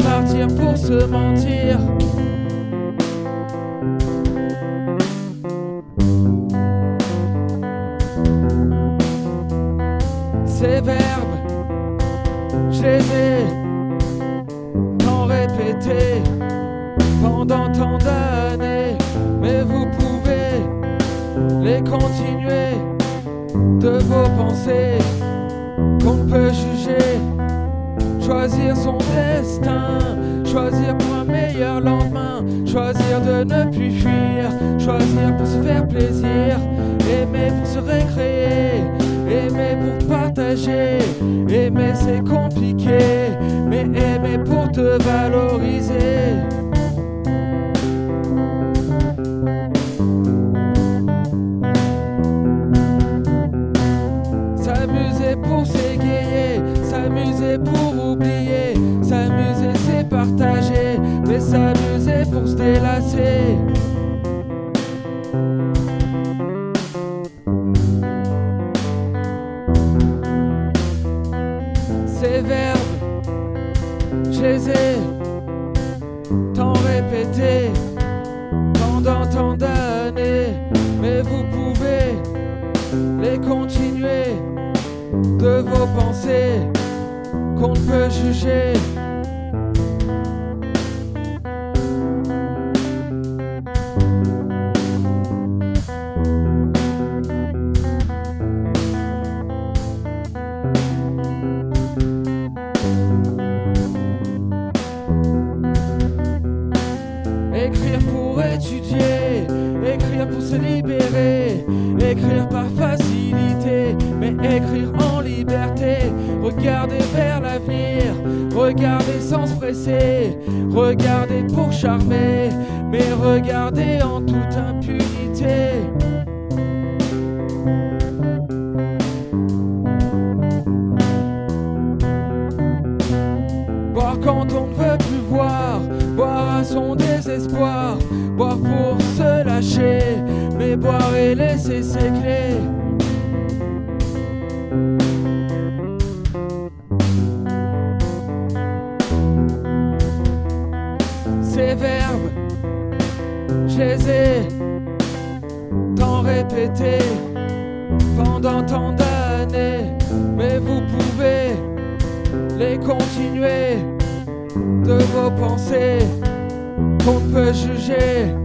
martyr pour se mentir. Ces verbes, je les ai tant répétés pendant tant d'années, mais vous pouvez les continuer de vos pensées qu'on ne peut juger. Choisir son destin, choisir pour un meilleur lendemain, choisir de ne plus fuir, choisir pour se faire plaisir, aimer pour se récréer, aimer pour partager. Aimer c'est compliqué, mais aimer pour te valoriser. S'amuser pour s'égayer, s'amuser pour oublier, s'amuser c'est partager, mais s'amuser pour se délasser. Ces verbes, je les ai tant répétés pendant tant d'années, mais vous pouvez les continuer de vos pensées qu'on ne peut juger. Écrire pour étudier, écrire pour se libérer, écrire par facilité, mais écrire en liberté. Regarder vers l'avenir, regarder sans se presser, regarder pour charmer, mais regarder en toute impunité. Boire quand on ne veut plus voir, boire à son désespoir, boire pour se lâcher, mais boire et laisser ses clés. Ces verbes, je les ai tant répétés pendant tant d'années, mais vous pouvez les continuer de vos pensées qu'on ne peut juger.